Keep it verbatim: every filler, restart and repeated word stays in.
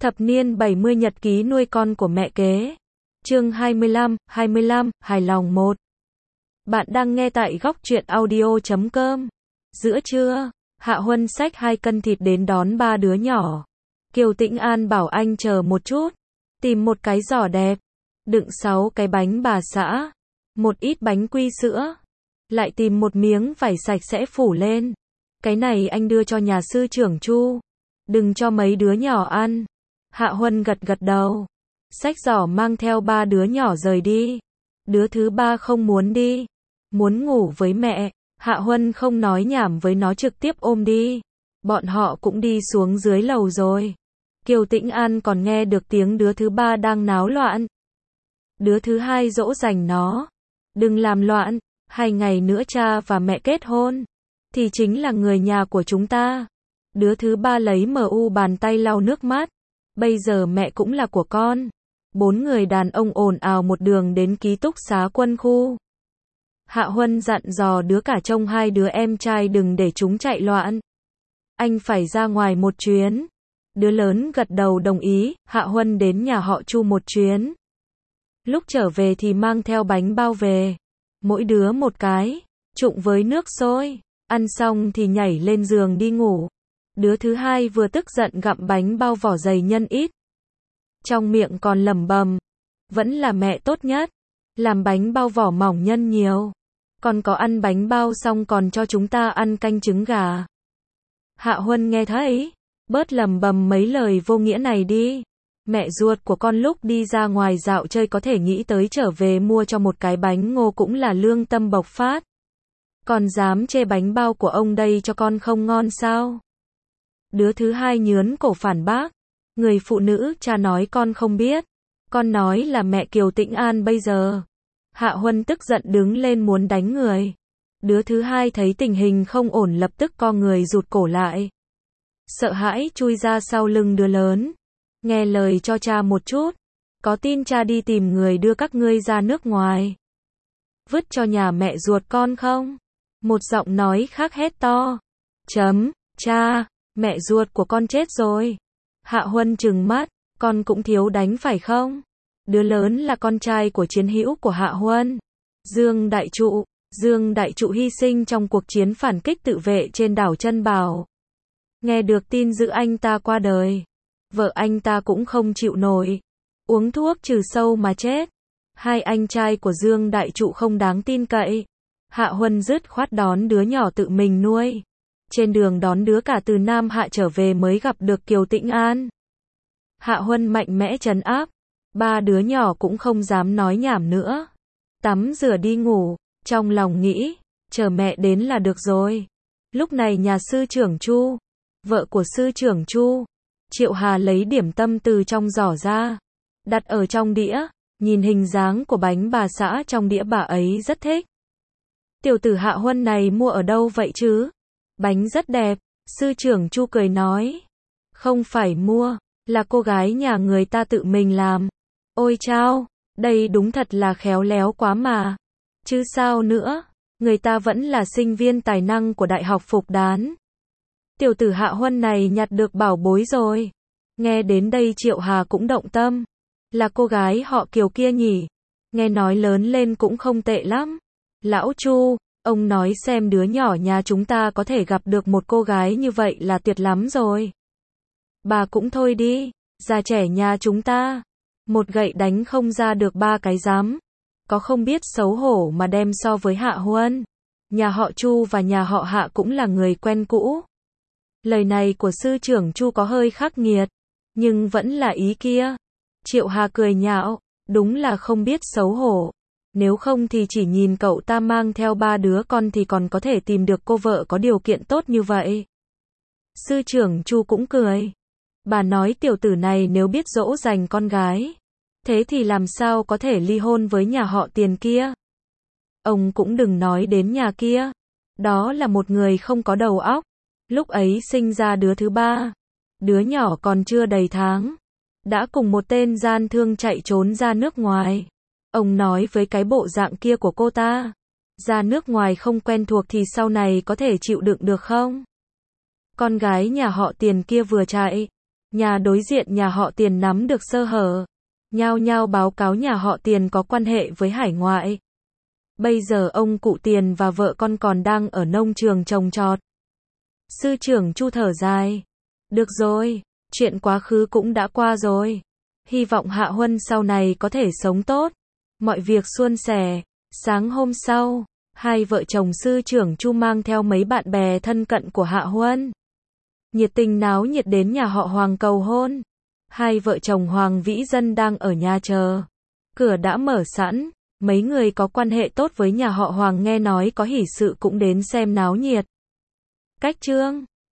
Thập niên bảy mươi nhật ký nuôi con của mẹ kế. Chương hai mươi lăm, hai mươi lăm, hài lòng một. Bạn đang nghe tại góc truyện audio chấm com. Giữa trưa, Hạ Huân xách hai cân thịt đến đón ba đứa nhỏ. Kiều Tĩnh An bảo anh chờ một chút, tìm một cái giỏ đẹp, đựng sáu cái bánh bà xã, một ít bánh quy sữa, lại tìm một miếng vải sạch sẽ phủ lên. Cái này anh đưa cho nhà sư trưởng Chu, đừng cho mấy đứa nhỏ ăn. Hạ Huân gật gật đầu, xách giỏ mang theo ba đứa nhỏ rời đi. Đứa thứ ba không muốn đi, muốn ngủ với mẹ. Hạ Huân không nói nhảm với nó, trực tiếp ôm đi. Bọn họ cũng đi xuống dưới lầu rồi. Kiều Tĩnh An còn nghe được tiếng đứa thứ ba đang náo loạn. Đứa thứ hai dỗ dành nó, đừng làm loạn, hai ngày nữa cha và mẹ kết hôn, thì chính là người nhà của chúng ta. Đứa thứ ba lấy mu bàn tay lau nước mắt, bây giờ mẹ cũng là của con. Bốn người đàn ông ồn ào một đường đến ký túc xá quân khu. Hạ Huân dặn dò đứa cả trông hai đứa em trai đừng để chúng chạy loạn. Anh phải ra ngoài một chuyến. Đứa lớn gật đầu đồng ý. Hạ Huân đến nhà họ Chu một chuyến. Lúc trở về thì mang theo bánh bao về, mỗi đứa một cái, trụng với nước sôi. Ăn xong thì nhảy lên giường đi ngủ. Đứa thứ hai vừa tức giận gặm bánh bao vỏ dày nhân ít, trong miệng còn lẩm bẩm, vẫn là mẹ tốt nhất, làm bánh bao vỏ mỏng nhân nhiều. Còn có ăn bánh bao xong còn cho chúng ta ăn canh trứng gà. Hạ Huân nghe thấy, bớt lẩm bẩm mấy lời vô nghĩa này đi. Mẹ ruột của con lúc đi ra ngoài dạo chơi có thể nghĩ tới trở về mua cho một cái bánh ngô cũng là lương tâm bộc phát. Còn dám chê bánh bao của ông đây cho con không ngon sao? Đứa thứ hai nhướn cổ phản bác. Người phụ nữ cha nói con không biết. Con nói là mẹ Kiều Tĩnh An bây giờ. Hạ Huân tức giận đứng lên muốn đánh người. Đứa thứ hai thấy tình hình không ổn lập tức co người rụt cổ lại. Sợ hãi chui ra sau lưng đứa lớn. Nghe lời cho cha một chút. Có tin cha đi tìm người đưa các ngươi ra nước ngoài, vứt cho nhà mẹ ruột con không? Một giọng nói khác hét to. Chấm, cha, mẹ ruột của con chết rồi. Hạ Huân trừng mắt, con cũng thiếu đánh phải không? Đứa lớn là con trai của chiến hữu của Hạ Huân, Dương Đại Trụ. Dương Đại Trụ hy sinh trong cuộc chiến phản kích tự vệ trên đảo Chân Bảo. Nghe được tin giữ anh ta qua đời, vợ anh ta cũng không chịu nổi, uống thuốc trừ sâu mà chết. Hai anh trai của Dương Đại Trụ không đáng tin cậy. Hạ Huân dứt khoát đón đứa nhỏ tự mình nuôi. Trên đường đón đứa cả từ Nam Hạ trở về mới gặp được Kiều Tĩnh An. Hạ Huân mạnh mẽ trấn áp. Ba đứa nhỏ cũng không dám nói nhảm nữa. Tắm rửa đi ngủ, trong lòng nghĩ, chờ mẹ đến là được rồi. Lúc này nhà sư trưởng Chu, vợ của sư trưởng Chu, Triệu Hà lấy điểm tâm từ trong giỏ ra, đặt ở trong đĩa. Nhìn hình dáng của bánh bà xã trong đĩa bà ấy rất thích. Tiểu tử Hạ Huân này mua ở đâu vậy chứ? Bánh rất đẹp. Sư trưởng Chu cười nói. Không phải mua, là cô gái nhà người ta tự mình làm. Ôi chao, đây đúng thật là khéo léo quá mà. Chứ sao nữa, người ta vẫn là sinh viên tài năng của Đại học Phục Đán. Tiểu tử Hạ Huân này nhặt được bảo bối rồi. Nghe đến đây Triệu Hà cũng động tâm. Là cô gái họ Kiều kia nhỉ? Nghe nói lớn lên cũng không tệ lắm. Lão Chu, ông nói xem đứa nhỏ nhà chúng ta có thể gặp được một cô gái như vậy là tuyệt lắm rồi. Bà cũng thôi đi, già trẻ nhà chúng ta, một gậy đánh không ra được ba cái giám. Có không biết xấu hổ mà đem so với Hạ Huân. Nhà họ Chu và nhà họ Hạ cũng là người quen cũ. Lời này của sư trưởng Chu có hơi khắc nghiệt, nhưng vẫn là ý kia. Triệu Hà cười nhạo, đúng là không biết xấu hổ. Nếu không thì chỉ nhìn cậu ta mang theo ba đứa con thì còn có thể tìm được cô vợ có điều kiện tốt như vậy. Sư trưởng Chu cũng cười. Bà nói tiểu tử này nếu biết dỗ dành con gái, thế thì làm sao có thể ly hôn với nhà họ Tiền kia. Ông cũng đừng nói đến nhà kia. Đó là một người không có đầu óc. Lúc ấy sinh ra đứa thứ ba, đứa nhỏ còn chưa đầy tháng, đã cùng một tên gian thương chạy trốn ra nước ngoài. Ông nói với cái bộ dạng kia của cô ta, ra nước ngoài không quen thuộc thì sau này có thể chịu đựng được không? Con gái nhà họ Tiền kia vừa chạy, Nhà đối diện nhà họ Tiền nắm được sơ hở, nhao nhao báo cáo nhà họ Tiền có quan hệ với hải ngoại. Bây giờ ông cụ Tiền và vợ con còn đang ở nông trường trồng trọt. Sư trưởng Chu thở dài. Được rồi, chuyện quá khứ cũng đã qua rồi. Hy vọng Hạ Huân sau này có thể sống tốt, mọi việc suôn sẻ. Sáng hôm sau, hai vợ chồng sư trưởng Chu mang theo mấy bạn bè thân cận của Hạ Huân. Nhiệt tình náo nhiệt đến nhà họ Hoàng cầu hôn. Hai vợ chồng Hoàng Vĩ Dân đang ở nhà chờ. Cửa đã mở sẵn, mấy người có quan hệ tốt với nhà họ Hoàng nghe nói có hỷ sự cũng đến xem náo nhiệt. Cách chương